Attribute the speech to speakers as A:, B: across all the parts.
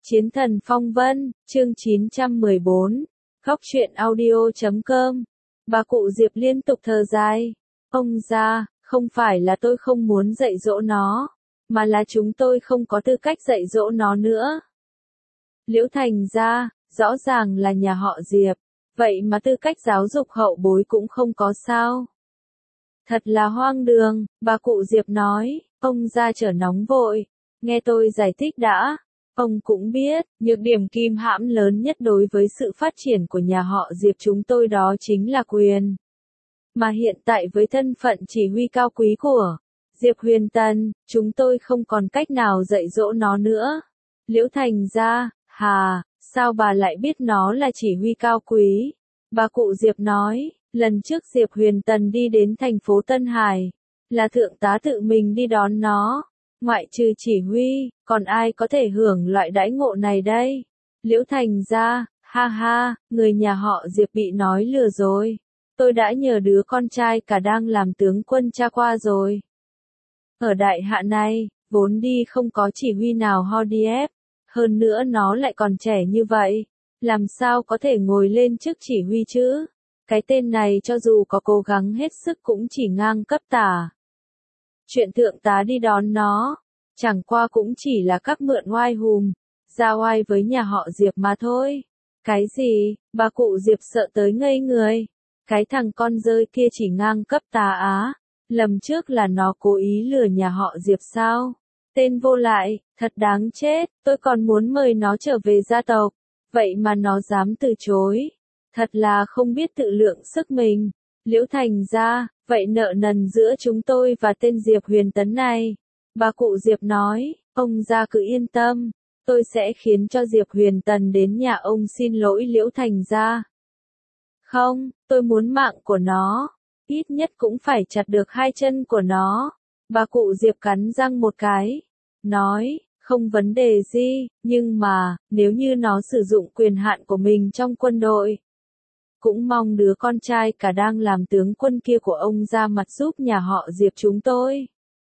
A: Chiến thần phong vân, chương 914, Góc truyện audio.com. Bà cụ Diệp liên tục thở dài. Ông gia, không phải là tôi không muốn dạy dỗ nó, mà là chúng tôi không có tư cách dạy dỗ nó nữa. Liễu Thành gia, rõ ràng là nhà họ Diệp, vậy mà tư cách giáo dục hậu bối cũng không có sao. Thật là hoang đường, bà cụ Diệp nói, ông gia trở nóng vội, nghe tôi giải thích đã. Ông cũng biết, nhược điểm kim hãm lớn nhất đối với sự phát triển của nhà họ Diệp chúng tôi đó chính là quyền. Mà hiện tại với thân phận chỉ huy cao quý của Diệp Huyền Tần, chúng tôi không còn cách nào dạy dỗ nó nữa. Liễu Thành gia, hà, sao bà lại biết nó là chỉ huy cao quý? Bà cụ Diệp nói, lần trước Diệp Huyền Tần đi đến thành phố Tân Hải, là thượng tá tự mình đi đón nó. Ngoại trừ chỉ huy, còn ai có thể hưởng loại đãi ngộ này đây? Liễu Thành gia, ha ha, người nhà họ Diệp bị nói lừa rồi. Tôi đã nhờ đứa con trai cả đang làm tướng quân tra qua rồi. Ở đại hạ này, vốn đi không có chỉ huy nào ho đi ép. Hơn nữa nó lại còn trẻ như vậy. Làm sao có thể ngồi lên chức chỉ huy chứ? Cái tên này cho dù có cố gắng hết sức cũng chỉ ngang cấp tả. Chuyện thượng tá đi đón nó, chẳng qua cũng chỉ là các mượn oai hùm, ra oai với nhà họ Diệp mà thôi. Cái gì, bà cụ Diệp sợ tới ngây người. Cái thằng con rơi kia chỉ ngang cấp tá á, lầm trước là nó cố ý lừa nhà họ Diệp sao? Tên vô lại, thật đáng chết, tôi còn muốn mời nó trở về gia tộc, vậy mà nó dám từ chối. Thật là không biết tự lượng sức mình. Liễu Thành gia, vậy nợ nần giữa chúng tôi và tên Diệp Huyền Tấn này. Bà cụ Diệp nói, ông gia cứ yên tâm, tôi sẽ khiến cho Diệp Huyền Tần đến nhà ông xin lỗi Liễu Thành gia. Không, tôi muốn mạng của nó, ít nhất cũng phải chặt được hai chân của nó. Bà cụ Diệp cắn răng một cái, nói, không vấn đề gì, nhưng mà, nếu như nó sử dụng quyền hạn của mình trong quân đội, cũng mong đứa con trai cả đang làm tướng quân kia của ông ra mặt giúp nhà họ Diệp chúng tôi.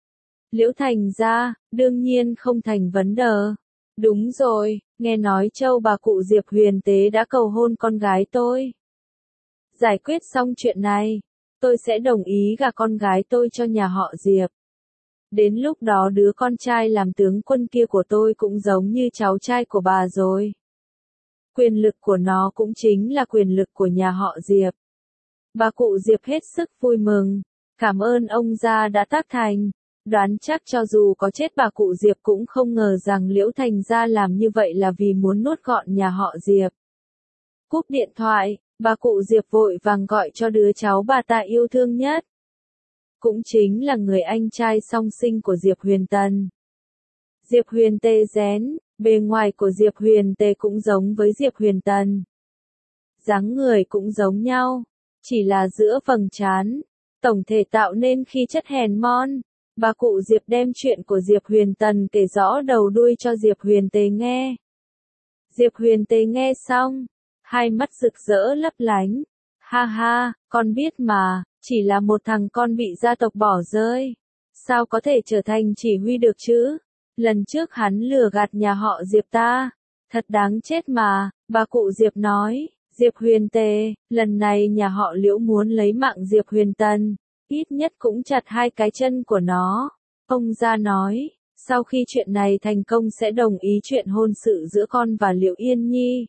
A: Liễu Thành gia, đương nhiên không thành vấn đề. Đúng rồi, nghe nói châu bà cụ Diệp Huyền Tế đã cầu hôn con gái tôi. Giải quyết xong chuyện này, tôi sẽ đồng ý gả con gái tôi cho nhà họ Diệp. Đến lúc đó đứa con trai làm tướng quân kia của tôi cũng giống như cháu trai của bà rồi. Quyền lực của nó cũng chính là quyền lực của nhà họ Diệp. Bà cụ Diệp hết sức vui mừng, cảm ơn ông gia đã tác thành. Đoán chắc cho dù có chết bà cụ Diệp cũng không ngờ rằng Liễu Thành gia làm như vậy là vì muốn nuốt gọn nhà họ Diệp. Cúp điện thoại, bà cụ Diệp vội vàng gọi cho đứa cháu bà ta yêu thương nhất. Cũng chính là người anh trai song sinh của Diệp Huyền Tần. Diệp Huyền Tê rén, bề ngoài của Diệp Huyền Tê cũng giống với Diệp Huyền Tần. Dáng người cũng giống nhau, chỉ là giữa vầng trán, tổng thể tạo nên khí chất hèn mọn. Bà cụ Diệp đem chuyện của Diệp Huyền Tần kể rõ đầu đuôi cho Diệp Huyền Tê nghe. Diệp Huyền Tê nghe xong, hai mắt rực rỡ lấp lánh. Ha ha, con biết mà, chỉ là một thằng con bị gia tộc bỏ rơi. Sao có thể trở thành chỉ huy được chứ? Lần trước hắn lừa gạt nhà họ Diệp ta. Thật đáng chết mà, bà cụ Diệp nói. Diệp Huyền Tê, lần này nhà họ Liễu muốn lấy mạng Diệp Huyền Tần. Ít nhất cũng chặt hai cái chân của nó. Ông gia nói, sau khi chuyện này thành công sẽ đồng ý chuyện hôn sự giữa con và Liễu Yên Nhi.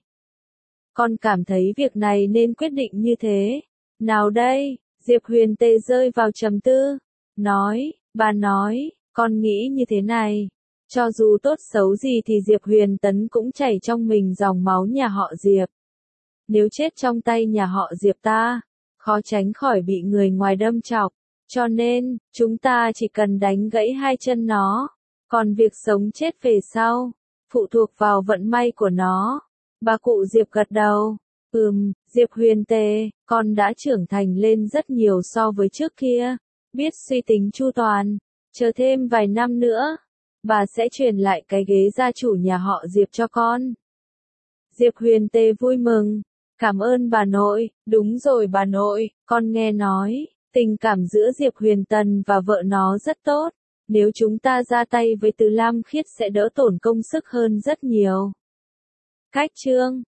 A: Con cảm thấy việc này nên quyết định như thế. Nào đây, Diệp Huyền Tê rơi vào trầm tư. Bà nói, con nghĩ như thế này. Cho dù tốt xấu gì thì Diệp Huyền Tấn cũng chảy trong mình dòng máu nhà họ Diệp. Nếu chết trong tay nhà họ Diệp ta, khó tránh khỏi bị người ngoài đâm chọc. Cho nên, chúng ta chỉ cần đánh gãy hai chân nó. Còn việc sống chết về sau, phụ thuộc vào vận may của nó. Bà cụ Diệp gật đầu. Diệp Huyền Tê, con đã trưởng thành lên rất nhiều so với trước kia. Biết suy tính chu toàn. Chờ thêm vài năm nữa, bà sẽ truyền lại cái ghế gia chủ nhà họ Diệp cho con. Diệp Huyền Tê vui mừng. Cảm ơn bà nội. Đúng rồi bà nội, con nghe nói, tình cảm giữa Diệp Huyền Tần và vợ nó rất tốt. Nếu chúng ta ra tay với Từ Lam Khiết sẽ đỡ tổn công sức hơn rất nhiều. Cách chương